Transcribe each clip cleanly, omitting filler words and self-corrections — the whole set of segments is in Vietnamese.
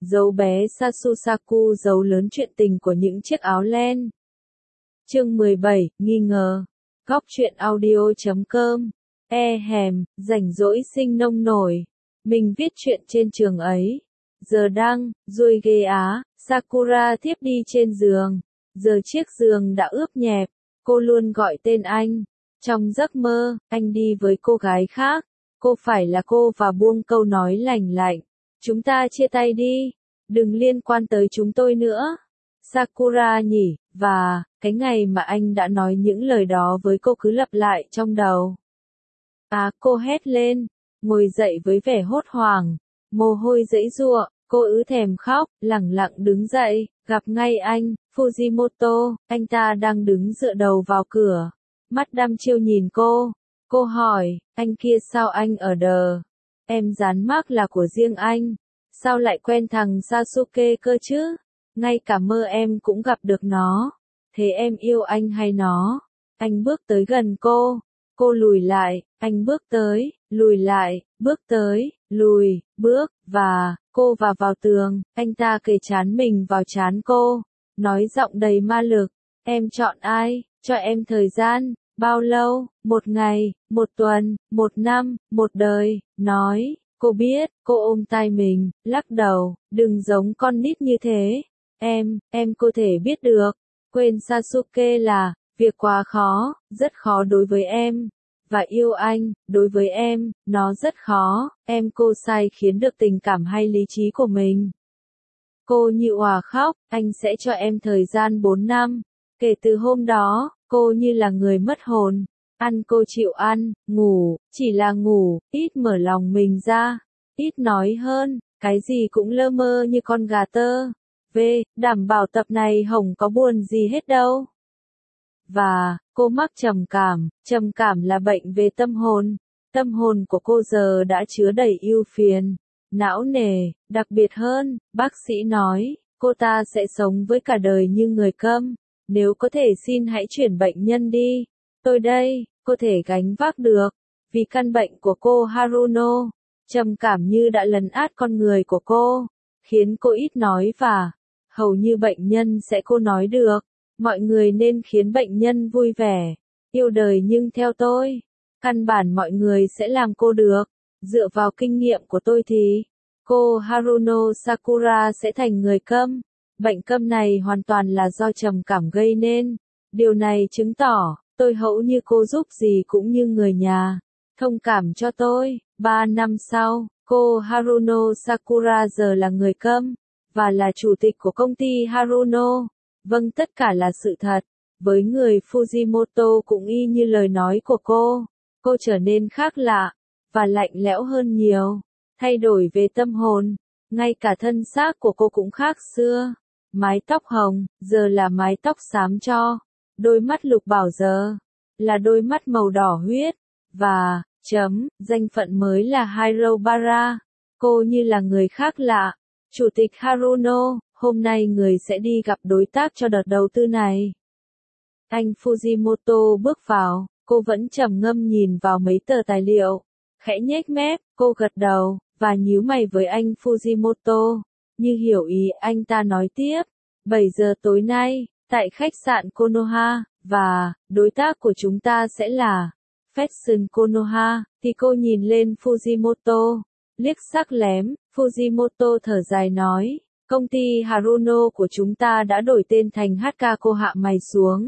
dấu bé Sasusaku giấu lớn chuyện tình của những chiếc áo len. Chương 17, nghi ngờ. Góc truyện audio.com. Rảnh rỗi sinh nông nổi. Mình viết chuyện trên trường ấy. Giờ đăng, rồi ghê á, Sakura thiếp đi trên giường. Giờ chiếc giường đã ướp nhẹp, cô luôn gọi tên anh. Trong giấc mơ, anh đi với cô gái khác. Cô phải là cô và buông câu nói lành lạnh. Chúng ta chia tay đi, đừng liên quan tới chúng tôi nữa. Sakura nhỉ, và, cái ngày mà anh đã nói những lời đó với cô cứ lặp lại trong đầu. Cô hét lên, ngồi dậy với vẻ hốt hoảng, mồ hôi giãy giụa, cô thèm khóc, lẳng lặng đứng dậy, gặp ngay anh, Fujimoto, anh ta đang đứng dựa đầu vào cửa, mắt đăm chiêu nhìn cô. Cô hỏi, anh kia sao anh ở đờ? Em dán mác là của riêng anh, sao lại quen thằng Sasuke cơ chứ? Ngay cả mơ em cũng gặp được nó. Thế em yêu anh hay nó? Anh bước tới gần cô lùi lại, anh bước tới, lùi lại, bước tới, lùi, bước, và, cô vào tường, anh ta kề trán mình vào trán cô, nói giọng đầy ma lực, em chọn ai, cho em thời gian, bao lâu, 1 ngày, 1 tuần, 1 năm, 1 đời, nói, cô biết, cô ôm tai mình, lắc đầu, đừng giống con nít như thế, em có thể biết được, quên Sasuke là, việc quá khó, rất khó đối với em. Và yêu anh, đối với em, nó rất khó, cô sai khiến được tình cảm hay lý trí của mình. Cô như òa khóc, anh sẽ cho em thời gian 4 năm. Kể từ hôm đó, cô như là người mất hồn. Ăn cô chịu ăn, ngủ, chỉ là ngủ, ít mở lòng mình ra, ít nói hơn, cái gì cũng lơ mơ như con gà tơ. Đảm bảo tập này Hồng có buồn gì hết đâu. Và, cô mắc trầm cảm là bệnh về tâm hồn của cô giờ đã chứa đầy ưu phiền, não nề, đặc biệt hơn, bác sĩ nói, cô ta sẽ sống với cả đời như người câm, nếu có thể xin hãy chuyển bệnh nhân đi, tôi đây, cô thể gánh vác được, vì căn bệnh của cô Haruno, trầm cảm như đã lấn át con người của cô, khiến cô ít nói và, hầu như bệnh nhân sẽ cô nói được. Mọi người nên khiến bệnh nhân vui vẻ, yêu đời nhưng theo tôi, căn bản mọi người sẽ làm cô được. Dựa vào kinh nghiệm của tôi thì, cô Haruno Sakura sẽ thành người câm. Bệnh câm này hoàn toàn là do trầm cảm gây nên. Điều này chứng tỏ, tôi hẫu như cô giúp gì cũng như người nhà. Thông cảm cho tôi. 3 năm sau, cô Haruno Sakura giờ là người câm, và là chủ tịch của công ty Haruno. Vâng, tất cả là sự thật. Với người Fujimoto cũng y như lời nói của cô trở nên khác lạ, và lạnh lẽo hơn nhiều, thay đổi về tâm hồn, ngay cả thân xác của cô cũng khác xưa. Mái tóc hồng, giờ là mái tóc xám cho, đôi mắt lục bảo giờ, là đôi mắt màu đỏ huyết, và, danh phận mới là Hairobara, cô như là người khác lạ. Chủ tịch Haruno, hôm nay người sẽ đi gặp đối tác cho đợt đầu tư này. Anh Fujimoto bước vào, cô vẫn trầm ngâm nhìn vào mấy tờ tài liệu. Khẽ nhếch mép, cô gật đầu, và nhíu mày với anh Fujimoto. Như hiểu ý anh ta nói tiếp. 7 giờ tối nay, tại khách sạn Konoha, và, đối tác của chúng ta sẽ là Fashion Konoha, thì cô nhìn lên Fujimoto. Liếc sắc lém, Fujimoto thở dài nói. Công ty Haruno của chúng ta đã đổi tên thành HK. Cô hạ mày xuống.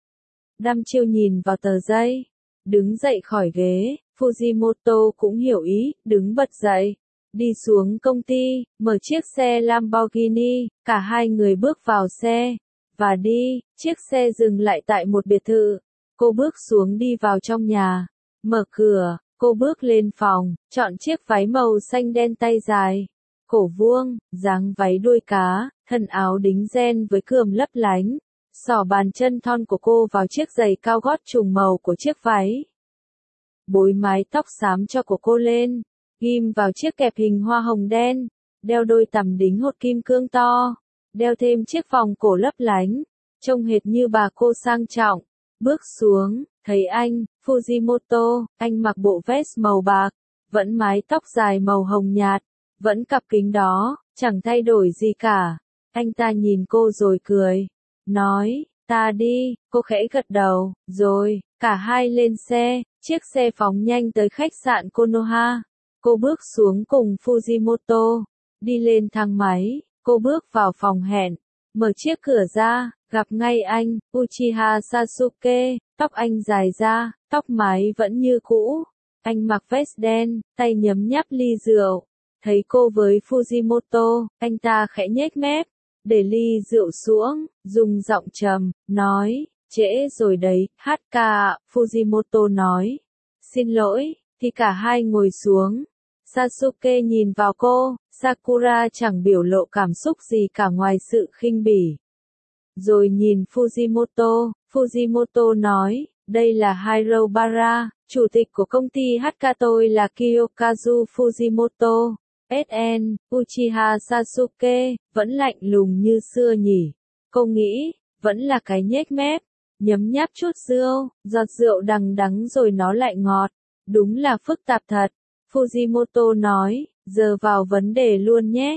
Đăm chiêu nhìn vào tờ giấy. Đứng dậy khỏi ghế, Fujimoto cũng hiểu ý, đứng bật dậy. Đi xuống công ty, mở chiếc xe Lamborghini, cả hai người bước vào xe. Và đi, chiếc xe dừng lại tại một biệt thự. Cô bước xuống đi vào trong nhà. Mở cửa, cô bước lên phòng, chọn chiếc váy màu xanh đen tay dài. Cổ vuông, dáng váy đuôi cá, thân áo đính ren với cườm lấp lánh, xỏ bàn chân thon của cô vào chiếc giày cao gót trùng màu của chiếc váy. Búi mái tóc xám cho của cô lên, ghim vào chiếc kẹp hình hoa hồng đen, đeo đôi tằm đính hột kim cương to, đeo thêm chiếc vòng cổ lấp lánh, trông hệt như bà cô sang trọng. Bước xuống, thấy anh, Fujimoto, anh mặc bộ vest màu bạc, vẫn mái tóc dài màu hồng nhạt. Vẫn cặp kính đó, chẳng thay đổi gì cả. Anh ta nhìn cô rồi cười. Nói, ta đi, cô khẽ gật đầu, rồi, cả hai lên xe, chiếc xe phóng nhanh tới khách sạn Konoha. Cô bước xuống cùng Fujimoto, đi lên thang máy, cô bước vào phòng hẹn, mở chiếc cửa ra, gặp ngay anh, Uchiha Sasuke, tóc anh dài ra, tóc mái vẫn như cũ. Anh mặc vest đen, tay nhấm nháp ly rượu. Thấy cô với Fujimoto, anh ta khẽ nhếch mép, để ly rượu xuống, dùng giọng trầm, nói, trễ rồi đấy, Hatka, Fujimoto nói. Xin lỗi, thì cả hai ngồi xuống. Sasuke nhìn vào cô, Sakura chẳng biểu lộ cảm xúc gì cả ngoài sự khinh bỉ. Rồi nhìn Fujimoto, Fujimoto nói, đây là Hirobara, chủ tịch của công ty HK, tôi là Kiyokazu Fujimoto. SN, Uchiha Sasuke, vẫn lạnh lùng như xưa nhỉ. Cô nghĩ, vẫn là cái nhếch mép, nhấm nháp chút rượu, giọt rượu đằng đắng rồi nó lại ngọt. Đúng là phức tạp thật. Fujimoto nói, giờ vào vấn đề luôn nhé.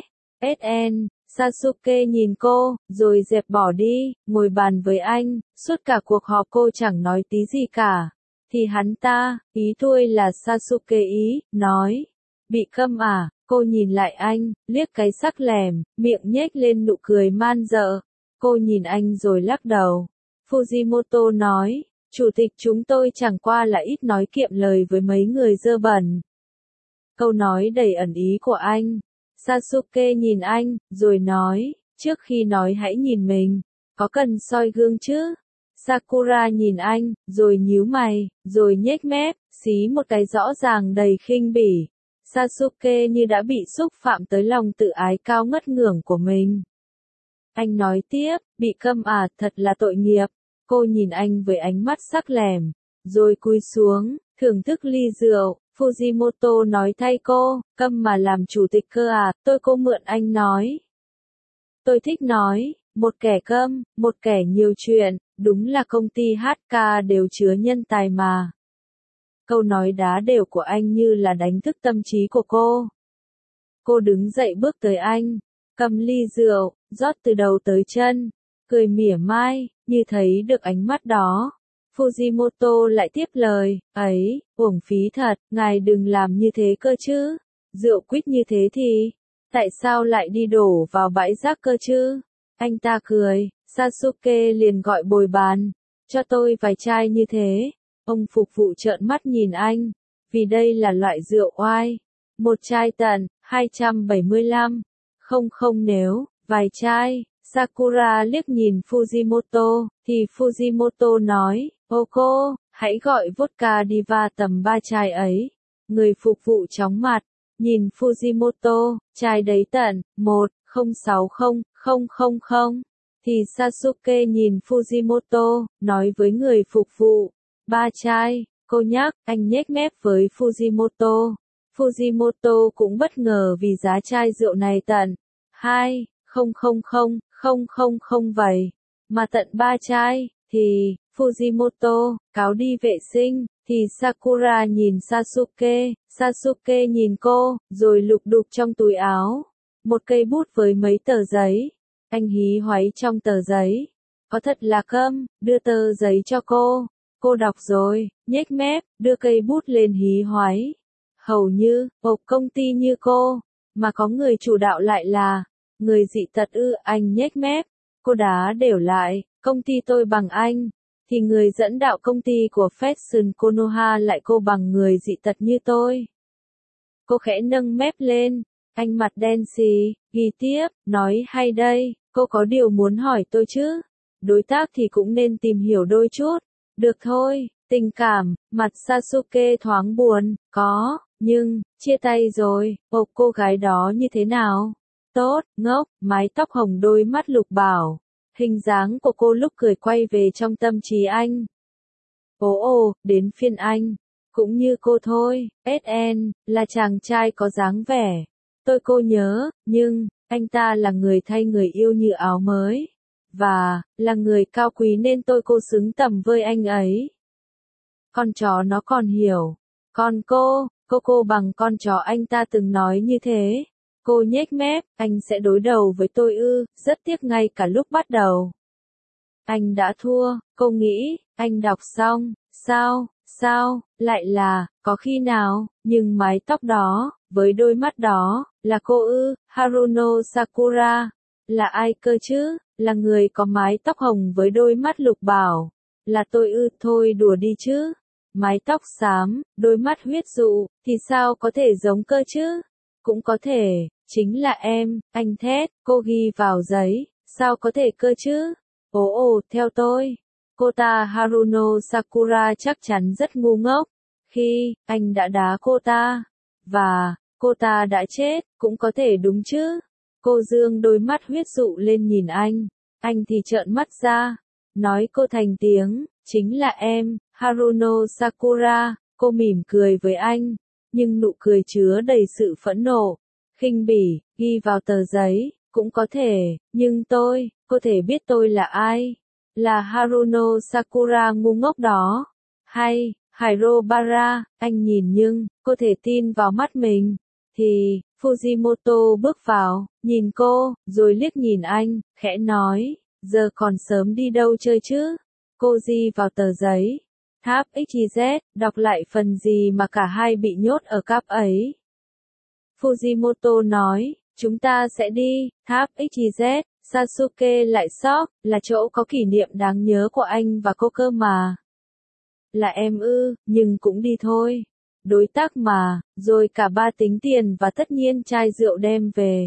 SN, Sasuke nhìn cô, rồi dẹp bỏ đi, ngồi bàn với anh, suốt cả cuộc họp cô chẳng nói tí gì cả. Thì hắn ta, ý thôi là Sasuke ý, nói, bị câm à, cô nhìn lại anh, liếc cái sắc lẻm, miệng nhếch lên nụ cười man dợ. Cô nhìn anh rồi lắc đầu. Fujimoto nói, chủ tịch chúng tôi chẳng qua là ít nói kiệm lời với mấy người dơ bẩn. Câu nói đầy ẩn ý của anh. Sasuke nhìn anh, rồi nói, trước khi nói hãy nhìn mình, có cần soi gương chứ? Sakura nhìn anh, rồi nhíu mày, rồi nhếch mép, xí một cái rõ ràng đầy khinh bỉ. Sasuke như đã bị xúc phạm tới lòng tự ái cao ngất ngưởng của mình. Anh nói tiếp, bị câm à, thật là tội nghiệp. Cô nhìn anh với ánh mắt sắc lẻm, rồi cúi xuống, thưởng thức ly rượu. Fujimoto nói thay cô, câm mà làm chủ tịch cơ à, cô mượn anh nói. Tôi thích nói, một kẻ câm, một kẻ nhiều chuyện, đúng là công ty HK đều chứa nhân tài mà. Câu nói đá đều của anh như là đánh thức tâm trí của cô. Cô đứng dậy bước tới anh, cầm ly rượu, rót từ đầu tới chân, cười mỉa mai, như thấy được ánh mắt đó. Fujimoto lại tiếp lời, ấy, uổng phí thật, ngài đừng làm như thế cơ chứ. Rượu quýt như thế thì, tại sao lại đi đổ vào bãi rác cơ chứ? Anh ta cười, Sasuke liền gọi bồi bàn, cho tôi vài chai như thế. Ông phục vụ trợn mắt nhìn anh, vì đây là loại rượu oai. Một chai tận, 275. Không nếu, vài chai. Sakura liếc nhìn Fujimoto, thì Fujimoto nói, ô cô, hãy gọi vodka diva tầm 3 chai ấy. Người phục vụ chóng mặt, nhìn Fujimoto, chai đấy tận, 1060000. Thì Sasuke nhìn Fujimoto, nói với người phục vụ, 3 chai, cô nhắc, anh nhếch mép với Fujimoto. Fujimoto cũng bất ngờ vì giá chai rượu này tận 2000000 vậy, mà tận 3 chai, thì, Fujimoto, cáo đi vệ sinh, thì Sakura nhìn Sasuke, Sasuke nhìn cô, rồi lục đục trong túi áo. Một cây bút với mấy tờ giấy. Anh hí hoáy trong tờ giấy. Có thật là câm, đưa tờ giấy cho cô. Cô đọc rồi, nhếch mép, đưa cây bút lên hí hoáy. Hầu như, một công ty như cô, mà có người chủ đạo lại là người dị tật ư? Anh nhếch mép. Cô đá đều lại, công ty tôi bằng anh, thì người dẫn đạo công ty của Fashion Konoha lại cô bằng người dị tật như tôi. Cô khẽ nâng mép lên, anh mặt đen xì, ghi tiếp, nói hay đây, cô có điều muốn hỏi tôi chứ? Đối tác thì cũng nên tìm hiểu đôi chút. Được thôi, tình cảm, mặt Sasuke thoáng buồn, có, nhưng, chia tay rồi, cô gái đó như thế nào? Tốt, ngốc, mái tóc hồng đôi mắt lục bảo. Hình dáng của cô lúc cười quay về trong tâm trí anh. Đến phiên anh. Cũng như cô thôi, SN, là chàng trai có dáng vẻ. Cô nhớ, nhưng, anh ta là người thay người yêu như áo mới. Và, là người cao quý nên cô xứng tầm với anh ấy. Con chó nó còn hiểu. Còn cô bằng con chó, anh ta từng nói như thế. Cô nhếch mép, anh sẽ đối đầu với tôi ư, rất tiếc ngay cả lúc bắt đầu. Anh đã thua, cô nghĩ, anh đọc xong, sao, lại là, có khi nào, nhưng mái tóc đó, với đôi mắt đó, là cô ư, Haruno Sakura, là ai cơ chứ, là người có mái tóc hồng với đôi mắt lục bảo, là tôi ư, thôi đùa đi chứ, mái tóc xám, đôi mắt huyết dụ, thì sao có thể giống cơ chứ, cũng có thể, chính là em, anh thét, cô ghi vào giấy, sao có thể cơ chứ. Ồ, theo tôi, cô ta Haruno Sakura chắc chắn rất ngu ngốc. Khi, anh đã đá cô ta, và, cô ta đã chết, cũng có thể đúng chứ. Cô dương đôi mắt huyết dụ lên nhìn anh thì trợn mắt ra. Nói cô thành tiếng, chính là em, Haruno Sakura, cô mỉm cười với anh, nhưng nụ cười chứa đầy sự phẫn nộ, khinh bỉ, ghi vào tờ giấy, cũng có thể, nhưng tôi, cô thể biết tôi là ai? Là Haruno Sakura ngu ngốc đó. Hay, Hairobara, anh nhìn nhưng, cô thể tin vào mắt mình. Thì, Fujimoto bước vào, nhìn cô, rồi liếc nhìn anh, khẽ nói, giờ còn sớm đi đâu chơi chứ? Cô ghi vào tờ giấy. Tháp XYZ, đọc lại phần gì mà cả hai bị nhốt ở cáp ấy. Fujimoto nói, chúng ta sẽ đi, tháp XYZ, Sasuke lại sốc, là chỗ có kỷ niệm đáng nhớ của anh và cô cơ mà. Là em ư, nhưng cũng đi thôi. Đối tác mà, rồi cả ba tính tiền và tất nhiên chai rượu đem về.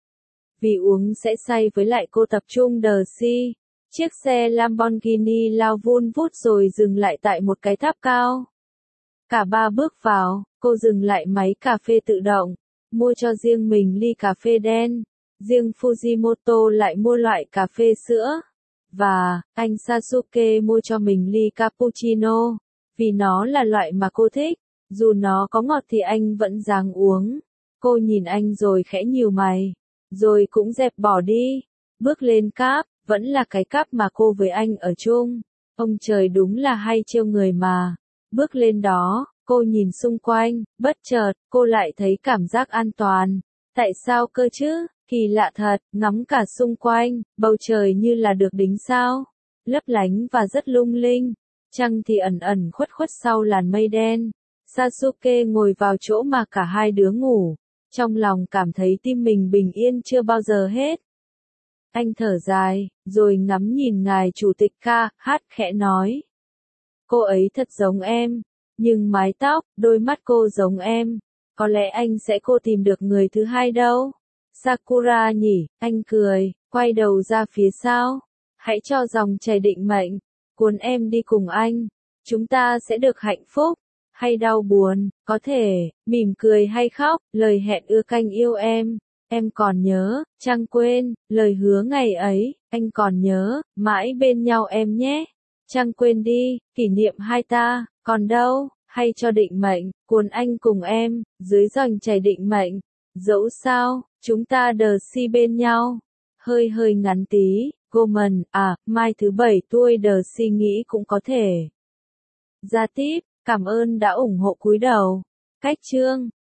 Vì uống sẽ say với lại cô tập trung đờ si. Chiếc xe Lamborghini lao vun vút rồi dừng lại tại một cái tháp cao. Cả ba bước vào, cô dừng lại máy cà phê tự động, mua cho riêng mình ly cà phê đen. Riêng Fujimoto lại mua loại cà phê sữa. Và, anh Sasuke mua cho mình ly cappuccino, vì nó là loại mà cô thích. Dù nó có ngọt thì anh vẫn ráng uống. Cô nhìn anh rồi khẽ nhíu mày. Rồi cũng dẹp bỏ đi. Bước lên cáp, vẫn là cái cáp mà cô với anh ở chung. Ông trời đúng là hay trêu người mà. Bước lên đó, cô nhìn xung quanh, bất chợt, cô lại thấy cảm giác an toàn. Tại sao cơ chứ? Kỳ lạ thật, ngắm cả xung quanh, bầu trời như là được đính sao. Lấp lánh và rất lung linh. Trăng thì ẩn ẩn khuất khuất sau làn mây đen. Sasuke ngồi vào chỗ mà cả hai đứa ngủ. Trong lòng cảm thấy tim mình bình yên chưa bao giờ hết. Anh thở dài, rồi ngắm nhìn ngài chủ tịch KH khẽ nói. Cô ấy thật giống em, nhưng mái tóc, đôi mắt cô giống em. Có lẽ anh sẽ cô tìm được người thứ hai đâu. Sakura nhỉ, anh cười, quay đầu ra phía sau. Hãy cho dòng chảy định mệnh, cuốn em đi cùng anh. Chúng ta sẽ được hạnh phúc, hay đau buồn, có thể, mỉm cười hay khóc, lời hẹn ưa canh yêu em. Em còn nhớ, chẳng quên, lời hứa ngày ấy, anh còn nhớ, mãi bên nhau em nhé. Chẳng quên đi, kỷ niệm hai ta, còn đâu, hay cho định mệnh, cuốn anh cùng em, dưới dòng chảy định mệnh. Dẫu sao, chúng ta đờ si bên nhau. Hơi ngắn tí, Gomen, mai thứ 7 tôi đờ si nghĩ cũng có thể. Ra tiếp, cảm ơn đã ủng hộ cúi đầu. Cách chương